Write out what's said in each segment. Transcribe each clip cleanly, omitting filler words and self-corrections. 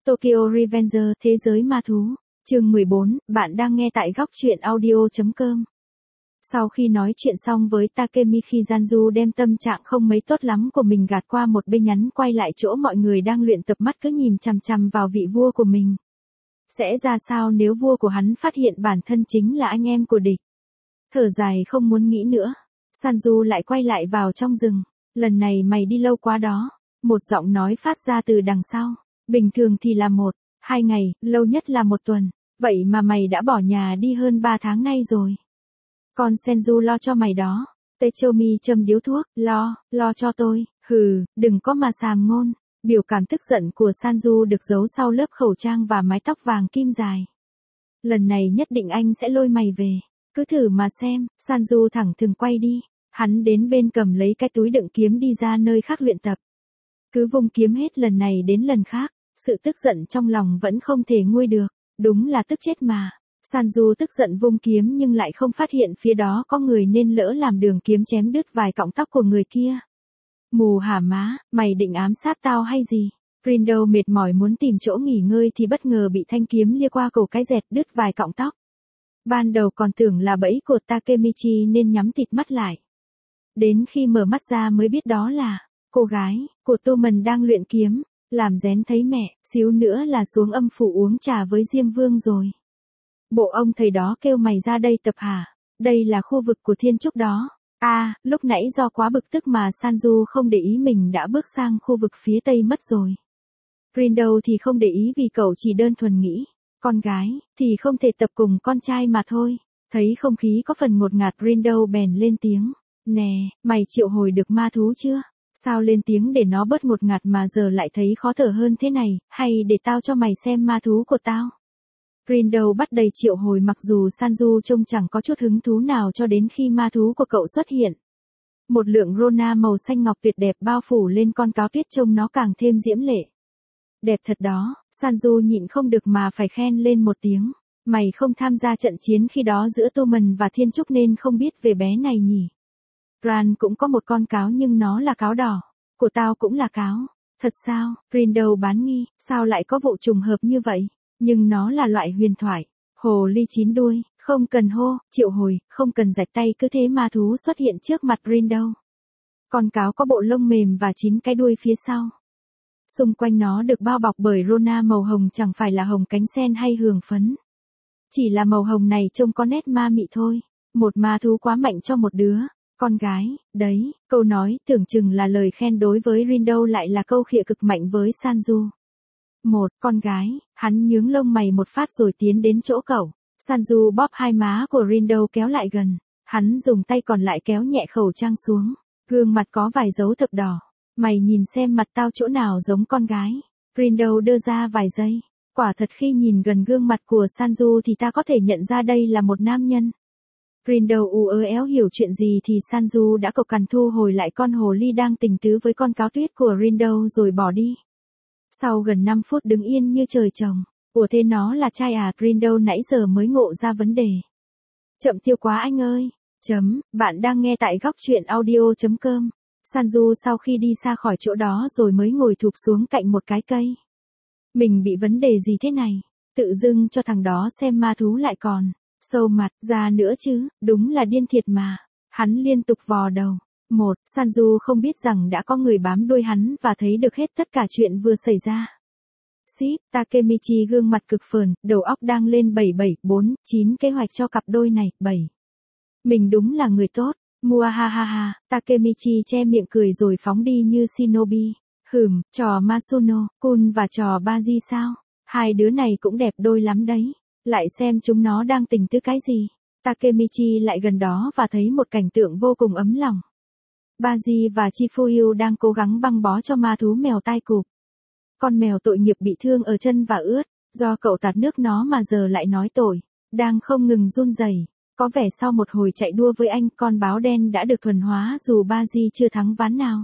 Tokyo Revenger, thế giới ma thú. Chương 14, bạn đang nghe tại góc truyện audio.com. Sau khi nói chuyện xong với Takemichi, Zanju đem tâm trạng không mấy tốt lắm của mình gạt qua một bên, nhắn quay lại chỗ mọi người đang luyện tập, mắt cứ nhìn chằm chằm vào vị vua của mình. Sẽ ra sao nếu vua của hắn phát hiện bản thân chính là anh em của địch? Thở dài không muốn nghĩ nữa, Zanju lại quay lại vào trong rừng. Lần này mày đi lâu quá đó. Một giọng nói phát ra từ đằng sau. Bình thường thì là 1-2 ngày, lâu nhất là 1 tuần. Vậy mà mày đã bỏ nhà đi hơn 3 tháng nay rồi. Con Senju lo cho mày đó. Techomi châm điếu thuốc, lo cho tôi. Hừ, đừng có mà xàm ngôn. Biểu cảm tức giận của Sanju được giấu sau lớp khẩu trang và mái tóc vàng kim dài. Lần này nhất định anh sẽ lôi mày về. Cứ thử mà xem. Sanju thẳng thừng quay đi. Hắn đến bên cầm lấy cái túi đựng kiếm đi ra nơi khác luyện tập. Cứ vung kiếm hết lần này đến lần khác, sự tức giận trong lòng vẫn không thể nguôi được, đúng là tức chết mà. Sanju tức giận vung kiếm nhưng lại không phát hiện phía đó có người nên lỡ làm đường kiếm chém đứt vài cọng tóc của người kia. Mù hả má, mày định ám sát tao hay gì? Rindo mệt mỏi muốn tìm chỗ nghỉ ngơi thì bất ngờ bị thanh kiếm lia qua cổ cái dẹt đứt vài cọng tóc. Ban đầu còn tưởng là bẫy của Takemichi nên nhắm tịt mắt lại. Đến khi mở mắt ra mới biết đó là cô gái của Toman đang luyện kiếm. Làm rén thấy mẹ, xíu nữa là xuống âm phủ uống trà với Diêm Vương rồi. Bộ ông thầy đó kêu mày ra đây tập hả? Đây là khu vực của thiên trúc đó. Lúc nãy do quá bực tức mà Sanju không để ý mình đã bước sang khu vực phía tây mất rồi. Rindo thì không để ý vì cậu chỉ đơn thuần nghĩ, con gái thì không thể tập cùng con trai mà thôi. Thấy không khí có phần ngột ngạt, Rindo bèn lên tiếng. Nè, mày triệu hồi được ma thú chưa? Sao lên tiếng để nó bớt ngột ngạt mà giờ lại thấy khó thở hơn thế này, hay để tao cho mày xem ma thú của tao? Rindo bắt đầy triệu hồi mặc dù Sanju trông chẳng có chút hứng thú nào cho đến khi ma thú của cậu xuất hiện. Một lượng Rona màu xanh ngọc tuyệt đẹp bao phủ lên con cáo tuyết, trông nó càng thêm diễm lệ. Đẹp thật đó, Sanju nhịn không được mà phải khen lên một tiếng. Mày không tham gia trận chiến khi đó giữa Toman và Thiên Trúc nên không biết về bé này nhỉ? Ran cũng có một con cáo nhưng nó là cáo đỏ. Của tao cũng là cáo. Thật sao? Rindo bán nghi, sao lại có vụ trùng hợp như vậy? Nhưng nó là loại huyền thoại. Hồ ly 9 đuôi, không cần hô, triệu hồi, không cần rạch tay, cứ thế ma thú xuất hiện trước mặt Rindo. Con cáo có bộ lông mềm và 9 cái đuôi phía sau. Xung quanh nó được bao bọc bởi Rona màu hồng, chẳng phải là hồng cánh sen hay hường phấn. Chỉ là màu hồng này trông có nét ma mị thôi. Một ma thú quá mạnh cho một đứa con gái, đấy. Câu nói tưởng chừng là lời khen đối với Rindo lại là câu khịa cực mạnh với Sanju. Một con gái, hắn nhướng lông mày một phát rồi tiến đến chỗ cậu. Sanju bóp hai má của Rindo kéo lại gần. Hắn dùng tay còn lại kéo nhẹ khẩu trang xuống. Gương mặt có vài dấu thập đỏ. Mày nhìn xem mặt tao chỗ nào giống con gái. Rindo đưa ra vài giây. Quả thật khi nhìn gần gương mặt của Sanju thì ta có thể nhận ra đây là một nam nhân. Rindo éo hiểu chuyện gì thì Sanju đã cộc cằn thu hồi lại con hồ ly đang tình tứ với con cáo tuyết của Rindo rồi bỏ đi. Sau gần 5 phút đứng yên như trời trồng. Ủa thế nó là trai à? Rindo nãy giờ mới ngộ ra vấn đề. Chậm tiêu quá anh ơi. Bạn đang nghe tại góc truyện audio.com. Sanju sau khi đi xa khỏi chỗ đó rồi mới ngồi thụp xuống cạnh một cái cây. Mình bị vấn đề gì thế này? Tự dưng cho thằng đó xem ma thú lại còn sâu mặt ra nữa chứ, đúng là điên thiệt mà. Hắn liên tục vò đầu. Sanju không biết rằng đã có người bám đuôi hắn và thấy được hết tất cả chuyện vừa xảy ra. Takemichi gương mặt cực phờn, đầu óc đang lên 7749 kế hoạch cho cặp đôi này. Mình đúng là người tốt. Mua ha ha ha. Takemichi che miệng cười rồi phóng đi như shinobi. Trò Masuno Kun và trò Baji sao? Hai đứa này cũng đẹp đôi lắm đấy. Lại xem chúng nó đang tình tứ cái gì. Takemichi lại gần đó và thấy một cảnh tượng vô cùng ấm lòng. Baji và Chifuyu đang cố gắng băng bó cho ma thú mèo tai cụp. Con mèo tội nghiệp bị thương ở chân và ướt, do cậu tạt nước nó mà giờ lại nói tội, đang không ngừng run rẩy. Có vẻ sau một hồi chạy đua với anh, con báo đen đã được thuần hóa dù Baji chưa thắng ván nào.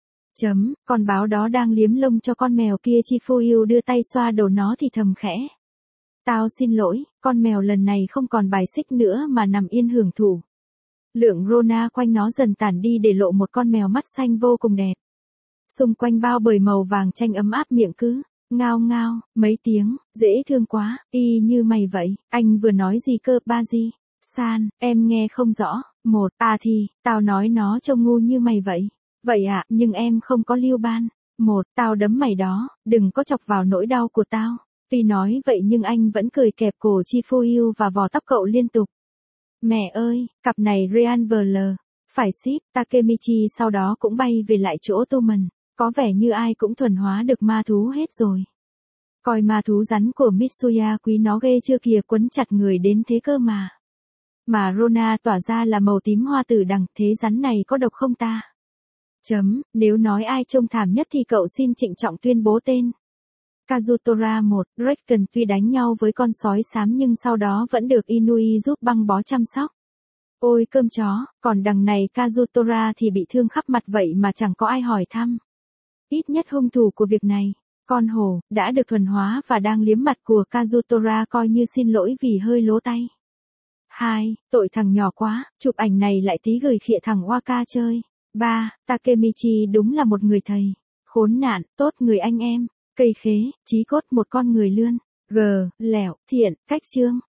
Con báo đó đang liếm lông cho con mèo kia. Chifuyu đưa tay xoa đầu nó thì thầm khẽ. Tao xin lỗi, con mèo lần này không còn bài xích nữa mà nằm yên hưởng thụ. Lượng Rona quanh nó dần tản đi để lộ một con mèo mắt xanh vô cùng đẹp. Xung quanh bao bởi màu vàng chanh ấm áp, miệng cứ Ngao ngao, mấy tiếng, dễ thương quá, y như mày vậy, anh vừa nói gì cơ, Baji? San, em nghe không rõ. Một, à thì, tao nói nó trông ngu như mày vậy. Vậy à, nhưng em không có lưu ban. Một, tao đấm mày đó, đừng có chọc vào nỗi đau của tao. Tuy nói vậy nhưng anh vẫn cười kẹp cổ Chifuyu và vò tóc cậu liên tục. Mẹ ơi, cặp này Ryan VL. Phải ship, Takemichi sau đó cũng bay về lại chỗ Toman. Có vẻ như ai cũng thuần hóa được ma thú hết rồi. Coi ma thú rắn của Mitsuya quý nó ghê chưa kìa, quấn chặt người đến thế cơ mà. Mà Rona tỏa ra là màu tím hoa tử đằng, thế rắn này có độc không ta? Nếu nói ai trông thảm nhất thì cậu xin trịnh trọng tuyên bố tên. Kazutora 1, Draken tuy đánh nhau với con sói xám nhưng sau đó vẫn được Inui giúp băng bó chăm sóc. Ôi cơm chó, còn đằng này Kazutora thì bị thương khắp mặt vậy mà chẳng có ai hỏi thăm. Ít nhất hung thủ của việc này, con hổ, đã được thuần hóa và đang liếm mặt của Kazutora coi như xin lỗi vì hơi lố tay. 2. Tội thằng nhỏ quá, chụp ảnh này lại tí gửi khịa thằng Waka chơi. 3. Takemichi đúng là một người thầy. Khốn nạn, tốt người anh em. Cây khế, chí cốt một con người lươn. G. Lẻo, thiện, cách chương.